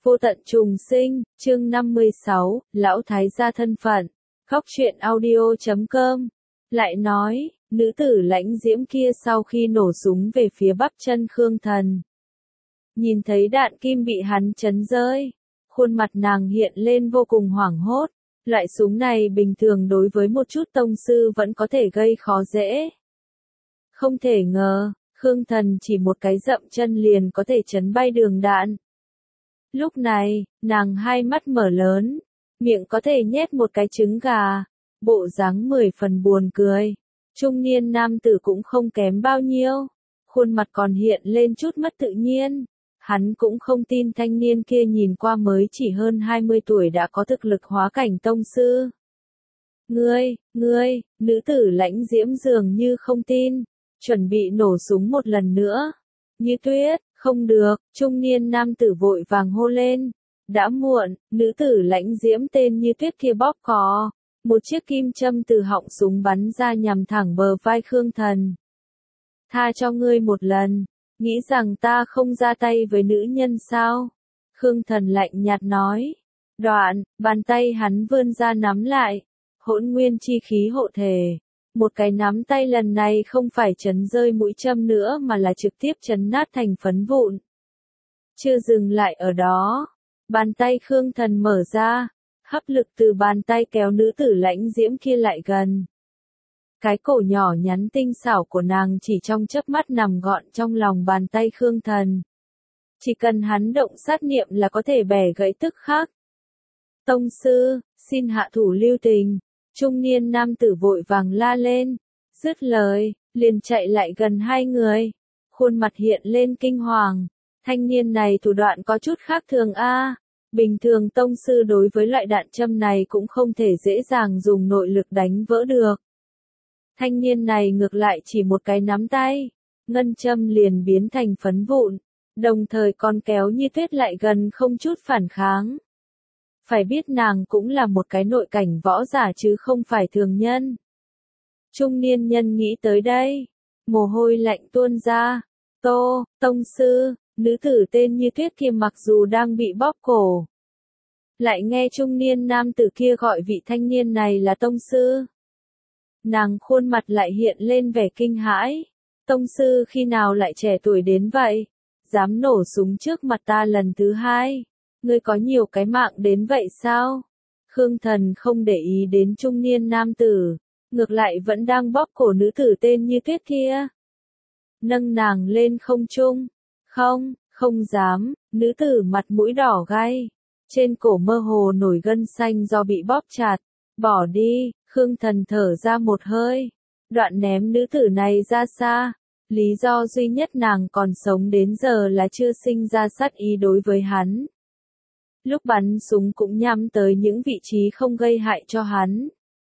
Vô tận trùng sinh, chương 56, Lão Thái gia thân phận. Góc truyện audio.com. Lại nói, nữ tử lãnh diễm kia sau khi nổ súng về phía bắp chân Khương Thần. Nhìn thấy đạn kim bị hắn chấn rơi, khuôn mặt nàng hiện lên vô cùng hoảng hốt. Loại súng này bình thường đối với một chút tông sư vẫn có thể gây khó dễ. Không thể ngờ, Khương Thần chỉ một cái dậm chân liền có thể chấn bay đường đạn. Lúc này, nàng hai mắt mở lớn, miệng có thể nhét một cái trứng gà, bộ dáng 10 phần buồn cười. Trung niên nam tử cũng không kém bao nhiêu, khuôn mặt còn hiện lên chút mất tự nhiên. Hắn cũng không tin thanh niên kia nhìn qua mới chỉ hơn 20 tuổi đã có thực lực hóa cảnh tông sư. Ngươi, nữ tử lãnh diễm dường như không tin, chuẩn bị nổ súng một lần nữa. Như Tuyết, không được, trung niên nam tử vội vàng hô lên. Đã muộn, nữ tử lãnh diễm tên Như Tuyết kia bóp cò. Một chiếc kim châm từ họng súng bắn ra nhằm thẳng bờ vai Khương Thần. Tha cho ngươi một lần, nghĩ rằng ta không ra tay với nữ nhân sao? Khương Thần lạnh nhạt nói. Đoạn, bàn tay hắn vươn ra nắm lại. Hỗn nguyên chi khí hộ thể. Một cái nắm tay lần này không phải chấn rơi mũi châm nữa mà là trực tiếp chấn nát thành phấn vụn. Chưa dừng lại ở đó, bàn tay Khương Thần mở ra, hấp lực từ bàn tay kéo nữ tử lãnh diễm kia lại gần. Cái cổ nhỏ nhắn tinh xảo của nàng chỉ trong chớp mắt nằm gọn trong lòng bàn tay Khương Thần. Chỉ cần hắn động sát niệm là có thể bẻ gãy tức khắc. Tông sư, xin hạ thủ lưu tình. Trung niên nam tử vội vàng la lên, dứt lời, liền chạy lại gần hai người, khuôn mặt hiện lên kinh hoàng. Thanh niên này thủ đoạn có chút khác thường a. Bình thường tông sư đối với loại đạn châm này cũng không thể dễ dàng dùng nội lực đánh vỡ được. Thanh niên này ngược lại chỉ một cái nắm tay, ngân châm liền biến thành phấn vụn, đồng thời còn kéo Như Tuyết lại gần không chút phản kháng. Phải biết nàng cũng là một cái nội cảnh võ giả chứ không phải thường nhân. Trung niên nhân nghĩ tới đây, mồ hôi lạnh tuôn ra. Tông sư, nữ tử tên Như Tuyết kia mặc dù đang bị bóp cổ, lại nghe trung niên nam tử kia gọi vị thanh niên này là tông sư. Nàng khuôn mặt lại hiện lên vẻ kinh hãi. Tông sư khi nào lại trẻ tuổi đến vậy? Dám nổ súng trước mặt ta lần thứ hai. Ngươi có nhiều cái mạng đến vậy sao? Khương Thần không để ý đến trung niên nam tử, ngược lại vẫn đang bóp cổ nữ tử tên Như Tuyết kia. Nâng nàng lên không trung. Không dám, nữ tử mặt mũi đỏ gay. Trên cổ mơ hồ nổi gân xanh do bị bóp chặt. Bỏ đi, Khương Thần thở ra một hơi. Đoạn ném nữ tử này ra xa. Lý do duy nhất nàng còn sống đến giờ là chưa sinh ra sát ý đối với hắn. Lúc bắn súng cũng nhắm tới những vị trí không gây hại cho hắn.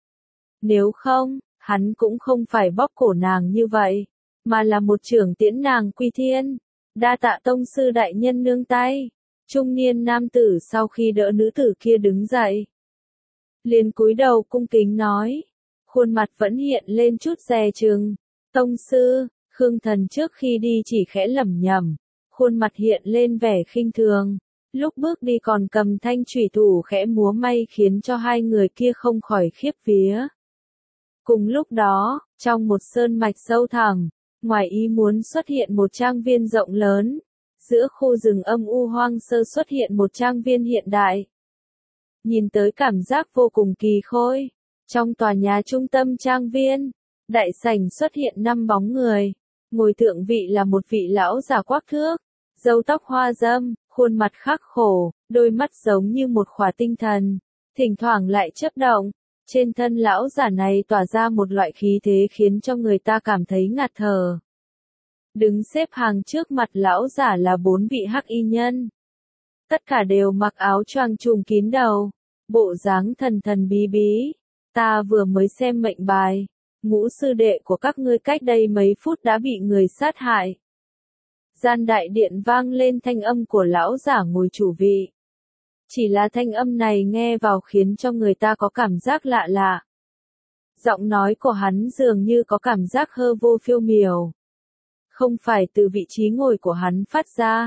Nếu không, hắn cũng không phải bóp cổ nàng như vậy, mà là một chưởng tiễn nàng quy thiên. Đa tạ tông sư đại nhân nương tay. Trung niên nam tử sau khi đỡ nữ tử kia đứng dậy, liền cúi đầu cung kính nói, khuôn mặt vẫn hiện lên chút dè chừng. Tông sư, Khương Thần trước khi đi chỉ khẽ lẩm nhẩm, khuôn mặt hiện lên vẻ khinh thường. Lúc bước đi còn cầm thanh chủy thủ khẽ múa may khiến cho hai người kia không khỏi khiếp vía. Cùng lúc đó, trong một sơn mạch sâu thẳm, ngoài ý muốn xuất hiện một trang viên rộng lớn. Giữa khu rừng âm u hoang sơ xuất hiện một trang viên hiện đại. Nhìn tới cảm giác vô cùng kỳ khôi. Trong tòa nhà trung tâm trang viên, đại sảnh xuất hiện 5 bóng người. Ngồi thượng vị là một vị lão già quắc thước, râu tóc hoa râm, khuôn mặt khắc khổ, đôi mắt giống như một khỏa tinh thần, thỉnh thoảng lại chớp động. Trên thân lão giả này tỏa ra một loại khí thế khiến cho người ta cảm thấy ngạt thở. Đứng xếp hàng trước mặt lão giả là 4 vị hắc y nhân. Tất cả đều mặc áo choàng trùm kín đầu, bộ dáng thần thần bí bí. Ta vừa mới xem mệnh bài, ngũ sư đệ của các ngươi cách đây mấy phút đã bị người sát hại. Gian đại điện vang lên thanh âm của lão giả ngồi chủ vị. Chỉ là thanh âm này nghe vào khiến cho người ta có cảm giác lạ lạ. Giọng nói của hắn dường như có cảm giác hơ vô phiêu miểu. Không phải từ vị trí ngồi của hắn phát ra.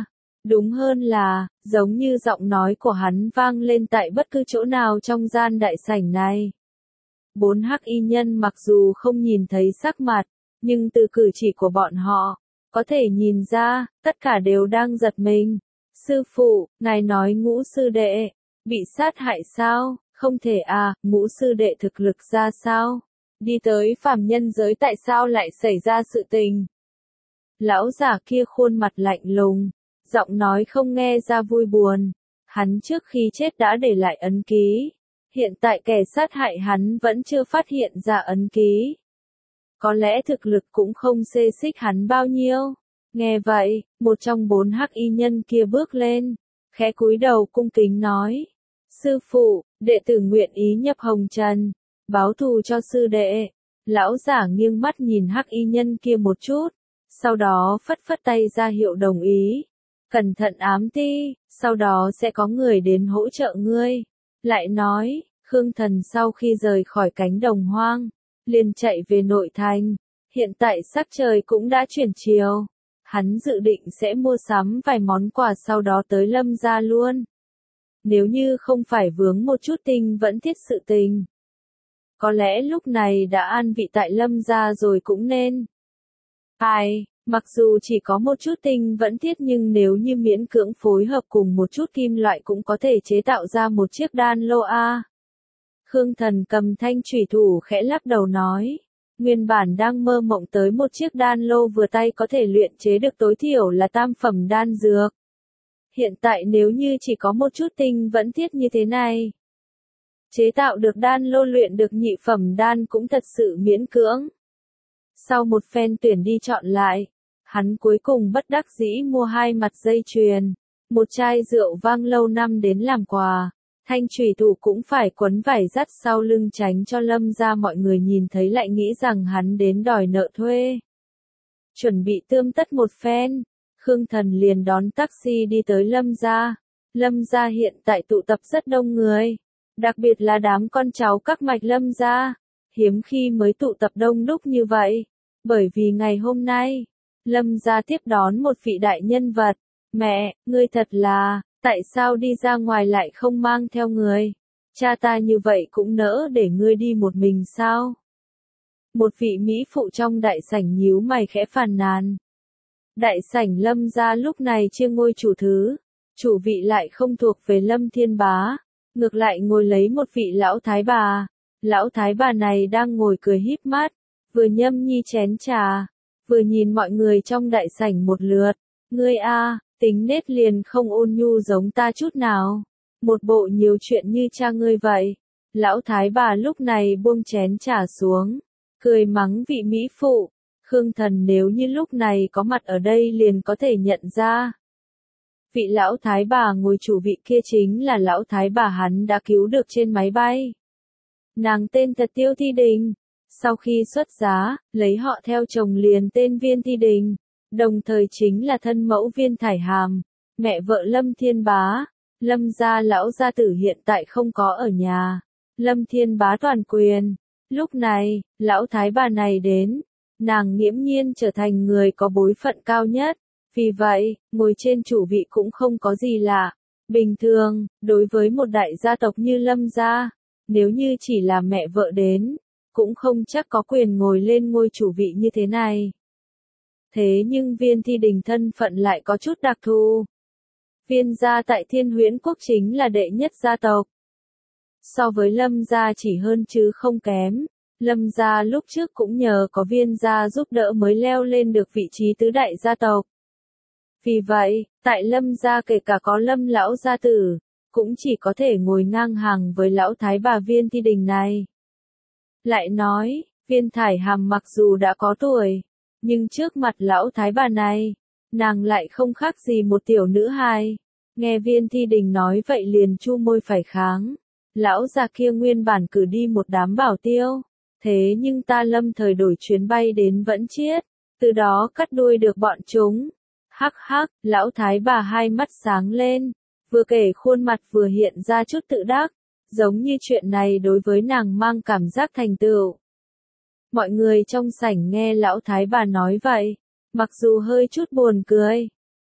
Đúng hơn là, giống như giọng nói của hắn vang lên tại bất cứ chỗ nào trong gian đại sảnh này. 4 hắc y nhân mặc dù không nhìn thấy sắc mặt, nhưng từ cử chỉ của bọn họ, có thể nhìn ra, tất cả đều đang giật mình. Sư phụ, ngài nói Ngũ sư đệ, bị sát hại sao? Không thể à, Ngũ sư đệ thực lực ra sao? Đi tới phàm nhân giới tại sao lại xảy ra sự tình? Lão giả kia khuôn mặt lạnh lùng, giọng nói không nghe ra vui buồn. Hắn trước khi chết đã để lại ấn ký. Hiện tại kẻ sát hại hắn vẫn chưa phát hiện ra ấn ký. Có lẽ thực lực cũng không xê xích hắn bao nhiêu. Nghe vậy, một trong 4 hắc y nhân kia bước lên, khẽ cúi đầu cung kính nói. Sư phụ, đệ tử nguyện ý nhập hồng trần, báo thù cho sư đệ. Lão giả nghiêng mắt nhìn hắc y nhân kia một chút, sau đó phất phất tay ra hiệu đồng ý. Cẩn thận ám ti, sau đó sẽ có người đến hỗ trợ ngươi. Lại nói, Khương Thần sau khi rời khỏi cánh đồng hoang, liền chạy về nội thành. Hiện tại sắc trời cũng đã chuyển chiều. Hắn dự định sẽ mua sắm vài món quà sau đó tới Lâm gia luôn. Nếu như không phải vướng một chút Tinh Vẫn Thiết sự tình, có lẽ lúc này đã an vị tại Lâm gia rồi cũng nên. Mặc dù chỉ có một chút Tinh Vẫn Thiết nhưng nếu như miễn cưỡng phối hợp cùng một chút kim loại cũng có thể chế tạo ra một chiếc đan lô a. Khương Thần cầm thanh chủy thủ khẽ lắc đầu nói. Nguyên bản đang mơ mộng tới một chiếc đan lô vừa tay có thể luyện chế được tối thiểu là tam phẩm đan dược. Hiện tại nếu như chỉ có một chút Tinh Vẫn Thiết như thế này, chế tạo được đan lô luyện được nhị phẩm đan cũng thật sự miễn cưỡng. Sau một phen tuyển đi chọn lại, hắn cuối cùng bất đắc dĩ mua 2 mặt dây chuyền, một chai rượu vang lâu năm đến làm quà. Thanh chủy thủ cũng phải quấn vải dắt sau lưng tránh cho Lâm gia mọi người nhìn thấy lại nghĩ rằng hắn đến đòi nợ thuê. Chuẩn bị tươm tất một phen, Khương Thần liền đón taxi đi tới Lâm gia. Lâm gia hiện tại tụ tập rất đông người, đặc biệt là đám con cháu các mạch Lâm gia, hiếm khi mới tụ tập đông đúc như vậy, bởi vì ngày hôm nay, Lâm gia tiếp đón một vị đại nhân vật. Mẹ, ngươi thật là, tại sao đi ra ngoài lại không mang theo người? Cha ta như vậy cũng nỡ để ngươi đi một mình sao? Một vị mỹ phụ trong đại sảnh nhíu mày khẽ phàn nàn. Đại sảnh Lâm gia lúc này chia ngôi chủ thứ, chủ vị lại không thuộc về Lâm Thiên Bá, ngược lại ngồi lấy một vị lão thái bà. Lão thái bà này đang ngồi cười híp mắt, vừa nhâm nhi chén trà, vừa nhìn mọi người trong đại sảnh một lượt. Ngươi a, tính nết liền không ôn nhu giống ta chút nào, một bộ nhiều chuyện như cha ngươi vậy. Lão thái bà lúc này buông chén trà xuống, cười mắng vị mỹ phụ. Khương Thần nếu như lúc này có mặt ở đây liền có thể nhận ra. Vị lão thái bà ngồi chủ vị kia chính là lão thái bà hắn đã cứu được trên máy bay. Nàng tên thật Tiêu Thi Đình. Sau khi xuất giá, lấy họ theo chồng liền tên Viên Thi Đình, đồng thời chính là thân mẫu Viên Thải Hàm, mẹ vợ Lâm Thiên Bá. Lâm gia lão gia tử hiện tại không có ở nhà, Lâm Thiên Bá toàn quyền. Lúc này, lão thái bà này đến, nàng nghiễm nhiên trở thành người có bối phận cao nhất, vì vậy, ngồi trên chủ vị cũng không có gì lạ. Bình thường, đối với một đại gia tộc như Lâm gia, nếu như chỉ là mẹ vợ đến, cũng không chắc có quyền ngồi lên ngôi chủ vị như thế này. Thế nhưng Viên Thi Đình thân phận lại có chút đặc thù. Viên gia tại Thiên Huyễn Quốc chính là đệ nhất gia tộc. So với Lâm gia chỉ hơn chứ không kém. Lâm gia lúc trước cũng nhờ có Viên gia giúp đỡ mới leo lên được vị trí tứ đại gia tộc. Vì vậy, tại Lâm gia kể cả có Lâm lão gia tử, cũng chỉ có thể ngồi ngang hàng với lão thái bà Viên Thi Đình này. Lại nói, Viên Thải Hàm mặc dù đã có tuổi, nhưng trước mặt lão thái bà này, nàng lại không khác gì một tiểu nữ hài. Nghe Viên Thi Đình nói vậy liền chu môi phải kháng. Lão già kia nguyên bản cử đi một đám bảo tiêu, thế nhưng ta Lâm thời đổi chuyến bay đến Vẫn Chiết, từ đó cắt đuôi được bọn chúng. Hắc hắc, lão thái bà hai mắt sáng lên, vừa kể khuôn mặt vừa hiện ra chút tự đắc, giống như chuyện này đối với nàng mang cảm giác thành tựu. Mọi người trong sảnh nghe lão thái bà nói vậy, mặc dù hơi chút buồn cười,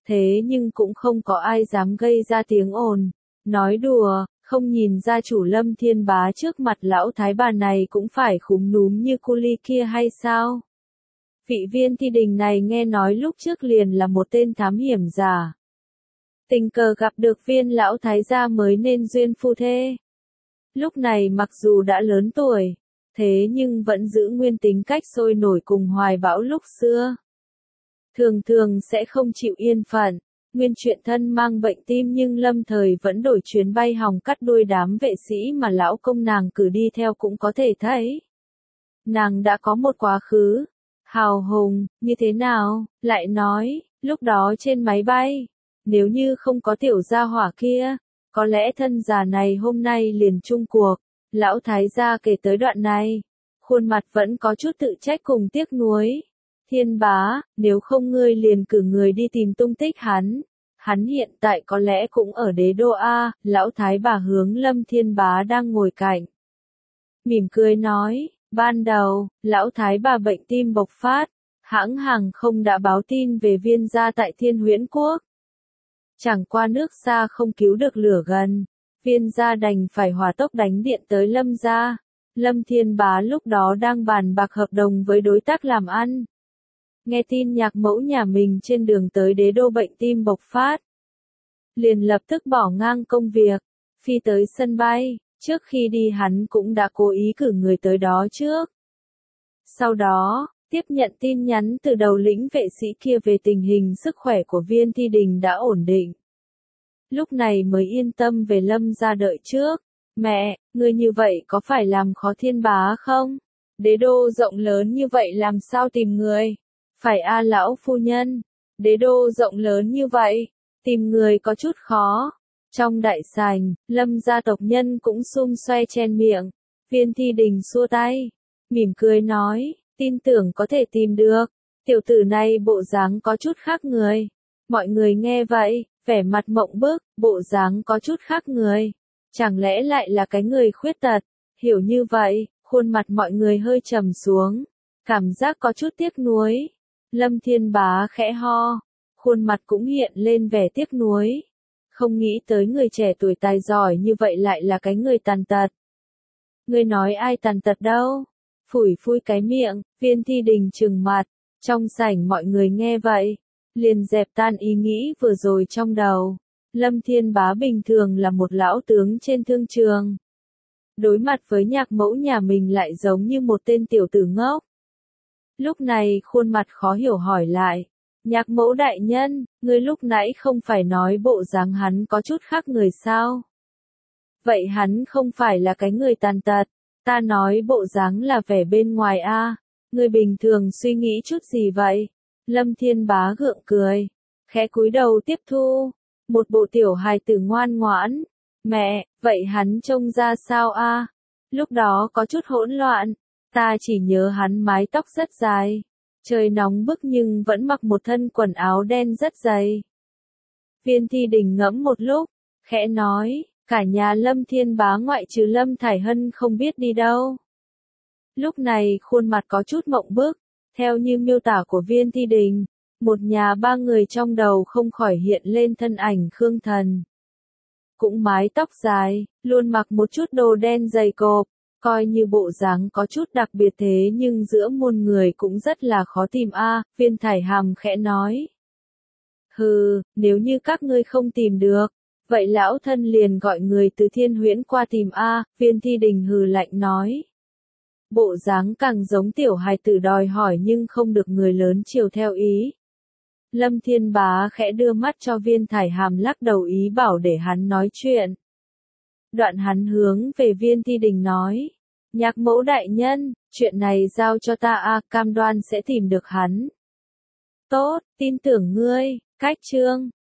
thế nhưng cũng không có ai dám gây ra tiếng ồn. Nói đùa, không nhìn ra chủ Lâm Thiên Bá trước mặt lão thái bà này cũng phải khúm núm như cu ly kia hay sao? Vị Viên Thi Đình này nghe nói lúc trước liền là một tên thám hiểm giả. Tình cờ gặp được Viên lão thái gia mới nên duyên phu thê. Lúc này mặc dù đã lớn tuổi, thế nhưng vẫn giữ nguyên tính cách sôi nổi cùng hoài bão lúc xưa. Thường thường sẽ không chịu yên phận, nguyên chuyện thân mang bệnh tim nhưng lâm thời vẫn đổi chuyến bay hòng cắt đuôi đám vệ sĩ mà lão công nàng cử đi theo cũng có thể thấy. Nàng đã có một quá khứ hào hùng, như thế nào, lại nói, lúc đó trên máy bay, nếu như không có tiểu gia hỏa kia, có lẽ thân già này hôm nay liền chung cuộc. Lão thái gia kể tới đoạn này, khuôn mặt vẫn có chút tự trách cùng tiếc nuối. Thiên Bá, nếu không ngươi liền cử người đi tìm tung tích hắn hiện tại có lẽ cũng ở đế đô A. Lão thái bà hướng Lâm Thiên Bá đang ngồi cạnh, mỉm cười nói, ban đầu, lão thái bà bệnh tim bộc phát, hãng hàng không đã báo tin về Viên gia tại Thiên Huyễn Quốc. Chẳng qua nước xa không cứu được lửa gần, Viên gia đành phải hỏa tốc đánh điện tới Lâm gia. Lâm Thiên Bá lúc đó đang bàn bạc hợp đồng với đối tác làm ăn. Nghe tin nhạc mẫu nhà mình trên đường tới đế đô bệnh tim bộc phát, liền lập tức bỏ ngang công việc, phi tới sân bay. Trước khi đi hắn cũng đã cố ý cử người tới đó trước. Sau đó, tiếp nhận tin nhắn từ đầu lĩnh vệ sĩ kia về tình hình sức khỏe của Viên Thi Đình đã ổn định. Lúc này mới yên tâm về Lâm gia đợi trước. Mẹ, ngươi như vậy có phải làm khó Thiên Bá không? Đế đô rộng lớn như vậy làm sao tìm người? Phải a lão phu nhân, đế đô rộng lớn như vậy, tìm người có chút khó. Trong đại sảnh, Lâm gia tộc nhân cũng xung xoe chen miệng. Viên Thi Đình xua tay, mỉm cười nói, tin tưởng có thể tìm được. Tiểu tử này bộ dáng có chút khác người. Mọi người nghe vậy, vẻ mặt mộng bức, bộ dáng có chút khác người. Chẳng lẽ lại là cái người khuyết tật? Hiểu như vậy, khuôn mặt mọi người hơi trầm xuống, cảm giác có chút tiếc nuối. Lâm Thiên Bá khẽ ho, khuôn mặt cũng hiện lên vẻ tiếc nuối. Không nghĩ tới người trẻ tuổi tài giỏi như vậy lại là cái người tàn tật. Ngươi nói ai tàn tật đâu? Phủi phui cái miệng, Viên Thi Đình trừng mặt. Trong sảnh mọi người nghe vậy, liền dẹp tan ý nghĩ vừa rồi trong đầu. Lâm Thiên Bá bình thường là một lão tướng trên thương trường. Đối mặt với nhạc mẫu nhà mình lại giống như một tên tiểu tử ngốc. Lúc này khuôn mặt khó hiểu hỏi lại. Nhạc mẫu đại nhân, ngươi lúc nãy không phải nói bộ dáng hắn có chút khác người sao? Vậy hắn không phải là cái người tàn tật, ta nói bộ dáng là vẻ bên ngoài a. Ngươi bình thường suy nghĩ chút gì vậy? Lâm Thiên Bá gượng cười, khẽ cúi đầu tiếp thu, một bộ tiểu hài tử ngoan ngoãn. Mẹ, vậy hắn trông ra sao a? Lúc đó có chút hỗn loạn, ta chỉ nhớ hắn mái tóc rất dài. Trời nóng bức nhưng vẫn mặc một thân quần áo đen rất dày. Viên Thi Đình ngẫm một lúc, khẽ nói, cả nhà Lâm Thiên Bá ngoại trừ Lâm Thải Hân không biết đi đâu. Lúc này khuôn mặt có chút mộng bức, theo như miêu tả của Viên Thi Đình, một nhà ba người trong đầu không khỏi hiện lên thân ảnh Khương Thần. Cũng mái tóc dài, luôn mặc một chút đồ đen dày cộp. Coi như bộ dáng có chút đặc biệt thế nhưng giữa muôn người cũng rất là khó tìm a. Viên Thải Hàm khẽ nói. Hừ, nếu như các ngươi không tìm được, vậy lão thân liền gọi người từ Thiên Huyễn qua tìm a. Viên Thi Đình hừ lạnh nói. Bộ dáng càng giống tiểu hài tử đòi hỏi nhưng không được người lớn chiều theo ý. Lâm Thiên Bá khẽ đưa mắt cho Viên Thải Hàm lắc đầu ý bảo để hắn nói chuyện. Đoạn hắn hướng về Viên Thi Đình nói, nhạc mẫu đại nhân, chuyện này giao cho ta a, cam đoan sẽ tìm được hắn. Tốt, tin tưởng ngươi, cách chương.